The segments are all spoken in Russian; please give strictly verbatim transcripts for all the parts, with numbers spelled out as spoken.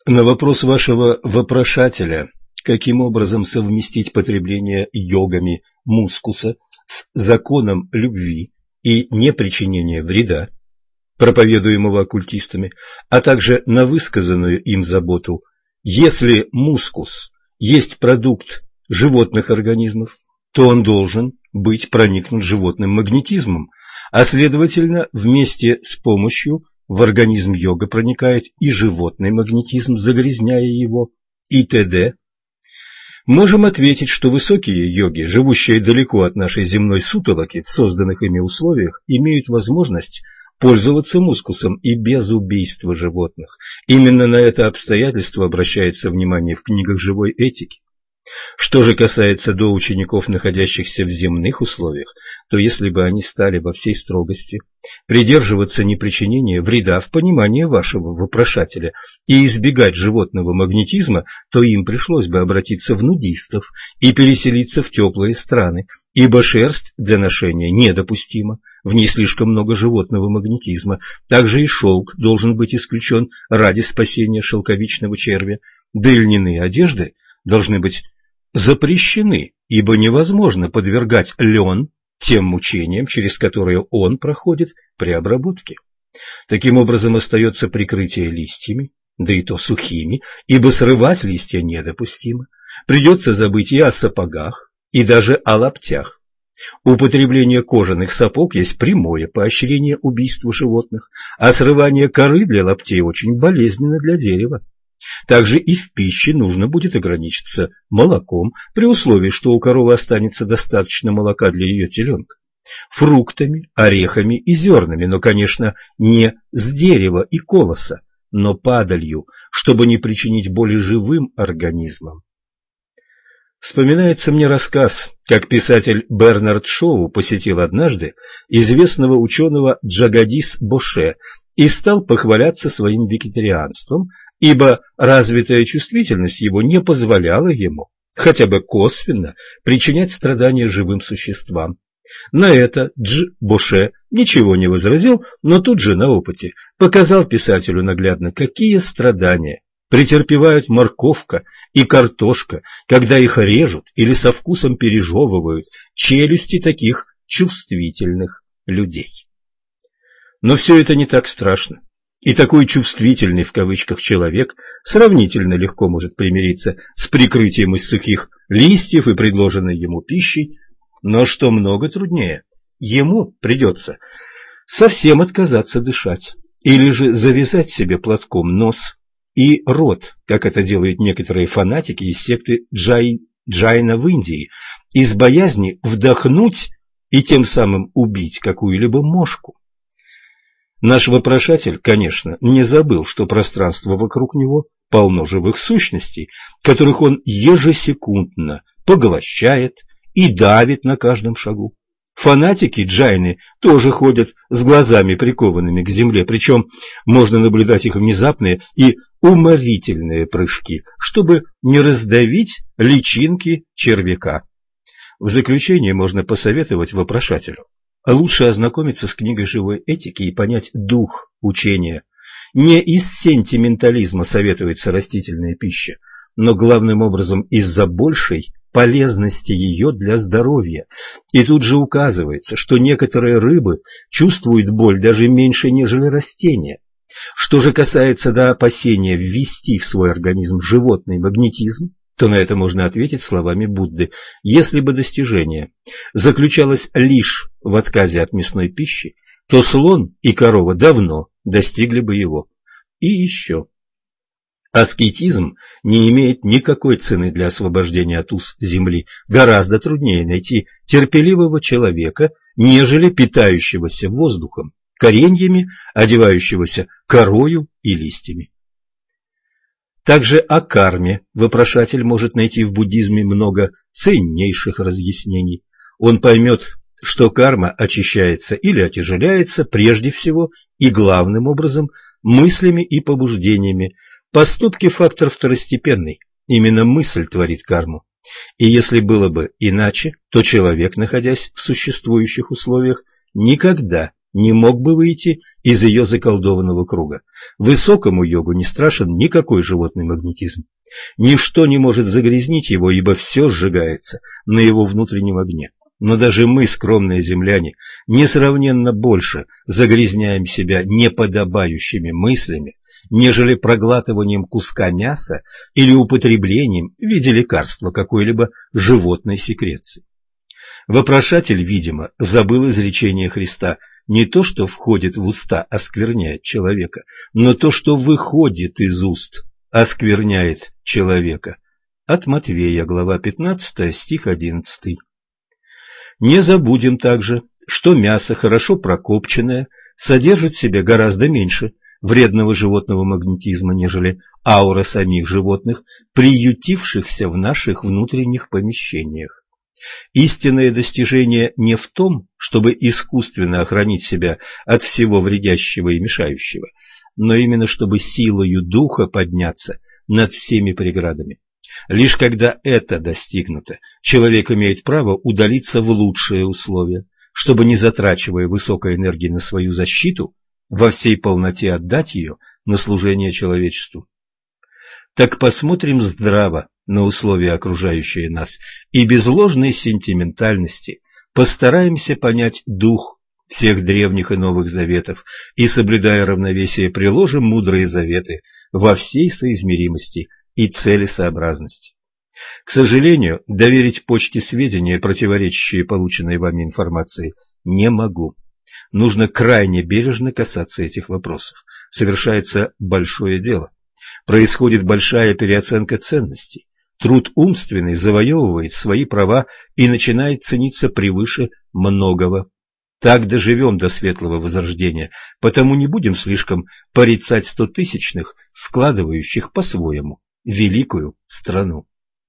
На вопрос вашего вопрошателя, каким образом совместить потребление йогами мускуса с законом любви и непричинения вреда, проповедуемого оккультистами, а также на высказанную им заботу, если мускус есть продукт животных организмов, то он должен быть проникнут животным магнетизмом, а следовательно, вместе с помощью в организм йога проникает и животный магнетизм, загрязняя его, и т.д. Можем ответить, что высокие йоги, живущие далеко от нашей земной сутолоки, в созданных ими условиях, имеют возможность пользоваться мускусом и без убийства животных. Именно на это обстоятельство обращается внимание в книгах живой этики. Что же касается до учеников, находящихся в земных условиях, то если бы они стали во всей строгости придерживаться непричинения вреда в понимании вашего вопрошателя и избегать животного магнетизма, то им пришлось бы обратиться в нудистов и переселиться в теплые страны, ибо шерсть для ношения недопустима, в ней слишком много животного магнетизма. Также и шелк должен быть исключен ради спасения шелковичного червя, да и льняные одежды должны быть запрещены, ибо невозможно подвергать лен тем мучениям, через которые он проходит при обработке. Таким образом остается прикрытие листьями, да и то сухими, ибо срывать листья недопустимо. Придется забыть и о сапогах, и даже о лаптях. Употребление кожаных сапог есть прямое поощрение убийства животных, а срывание коры для лаптей очень болезненно для дерева. Также и в пище нужно будет ограничиться молоком, при условии, что у коровы останется достаточно молока для ее теленка, фруктами, орехами и зернами, но, конечно, не с дерева и колоса, но падалью, чтобы не причинить боли живым организмам. Вспоминается мне рассказ, как писатель Бернард Шоу посетил однажды известного ученого Джагадис Боше и стал похваляться своим вегетарианством, ибо развитая чувствительность его не позволяла ему, хотя бы косвенно, причинять страдания живым существам. На это Дж. Боше ничего не возразил, но тут же на опыте показал писателю наглядно, какие страдания претерпевают морковка и картошка, когда их режут или со вкусом пережевывают челюсти таких чувствительных людей. Но все это не так страшно. И такой чувствительный в кавычках человек сравнительно легко может примириться с прикрытием из сухих листьев и предложенной ему пищей, но что много труднее, ему придется совсем отказаться дышать, или же завязать себе платком нос и рот, как это делают некоторые фанатики из секты Джай, Джайна в Индии, из боязни вдохнуть и тем самым убить какую-либо мошку. Наш вопрошатель, конечно, не забыл, что пространство вокруг него полно живых сущностей, которых он ежесекундно поглощает и давит на каждом шагу. Фанатики Джайны тоже ходят с глазами прикованными к земле, причем можно наблюдать их внезапные и уморительные прыжки, чтобы не раздавить личинки червяка. В заключение можно посоветовать вопрошателю лучше ознакомиться с книгой живой этики и понять дух учения. Не из сентиментализма советуется растительная пища, но главным образом из-за большей полезности ее для здоровья. И тут же указывается, что некоторые рыбы чувствуют боль даже меньше, нежели растения. Что же касается до опасения ввести в свой организм животный магнетизм, то на это можно ответить словами Будды: если бы достижение заключалось лишь в отказе от мясной пищи, то слон и корова давно достигли бы его. И еще. Аскетизм не имеет никакой цены для освобождения от уз земли. Гораздо труднее найти терпеливого человека, нежели питающегося воздухом, кореньями, одевающегося корою и листьями. Также о карме вопрошатель может найти в буддизме много ценнейших разъяснений. Он поймет, что карма очищается или отяжеляется прежде всего и главным образом мыслями и побуждениями. Поступки – фактор второстепенный, именно мысль творит карму. И если было бы иначе, то человек, находясь в существующих условиях, никогда не мог бы выйти из ее заколдованного круга. Высокому йогу не страшен никакой животный магнетизм. Ничто не может загрязнить его, ибо все сжигается на его внутреннем огне. Но даже мы, скромные земляне, несравненно больше загрязняем себя неподобающими мыслями, нежели проглатыванием куска мяса или употреблением в виде лекарства какой-либо животной секреции. Вопрошатель, видимо, забыл изречение Христа: не то, что входит в уста, оскверняет человека, но то, что выходит из уст, оскверняет человека. От Матвея, глава пятнадцатая, стих одиннадцатый. Не забудем также, что мясо, хорошо прокопченное, содержит в себе гораздо меньше вредного животного магнетизма, нежели аура самих животных, приютившихся в наших внутренних помещениях. Истинное достижение не в том, чтобы искусственно охранить себя от всего вредящего и мешающего, но именно чтобы силою духа подняться над всеми преградами. Лишь когда это достигнуто, человек имеет право удалиться в лучшие условия, чтобы, не затрачивая высокой энергии на свою защиту, во всей полноте отдать ее на служение человечеству. Так посмотрим здраво на условия, окружающие нас, и без ложной сентиментальности постараемся понять дух всех древних и новых заветов и, соблюдая равновесие, приложим мудрые заветы во всей соизмеримости и целесообразности. К сожалению, доверить почте сведения, противоречащие полученной вами информации, не могу. Нужно крайне бережно касаться этих вопросов. Совершается большое дело. Происходит большая переоценка ценностей. Труд умственный завоевывает свои права и начинает цениться превыше многого. Так доживем до светлого возрождения, потому не будем слишком порицать стотысячных, складывающих по-своему великую страну.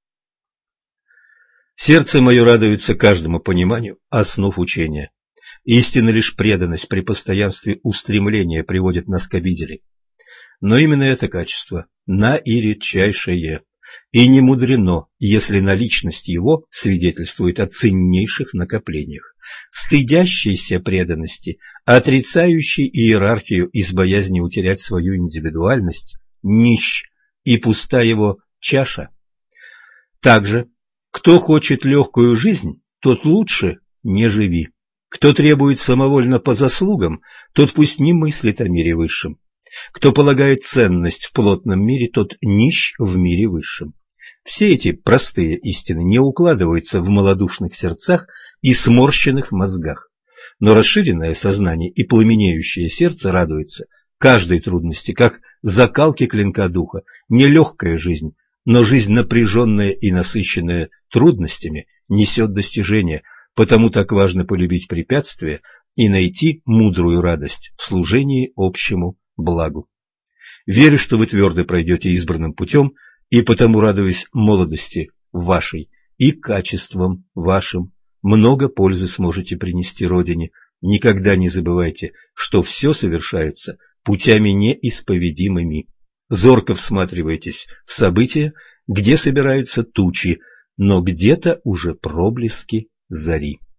Сердце мое радуется каждому пониманию основ учения. Истинно лишь преданность при постоянстве устремления приводит нас к обители. Но именно это качество наиредчайшее, и не мудрено, если наличность его свидетельствует о ценнейших накоплениях. Стыдящийся преданности, отрицающий иерархию из боязни утерять свою индивидуальность, нищ, и пуста его чаша. Также, кто хочет легкую жизнь, тот лучше не живи. Кто требует самовольно по заслугам, тот пусть не мыслит о мире высшем. Кто полагает ценность в плотном мире, тот нищ в мире высшем. Все эти простые истины не укладываются в малодушных сердцах и сморщенных мозгах. Но расширенное сознание и пламенеющее сердце радуется каждой трудности, как закалки клинка духа. Нелегкая жизнь, но жизнь, напряженная и насыщенная трудностями, несет достижения, потому так важно полюбить препятствия и найти мудрую радость в служении общему благу. Верю, что вы твердо пройдете избранным путем, и потому радуюсь молодости вашей и качествам вашим. Много пользы сможете принести Родине. Никогда не забывайте, что все совершается путями неисповедимыми. Зорко всматривайтесь в события, где собираются тучи, но где-то уже проблески зари.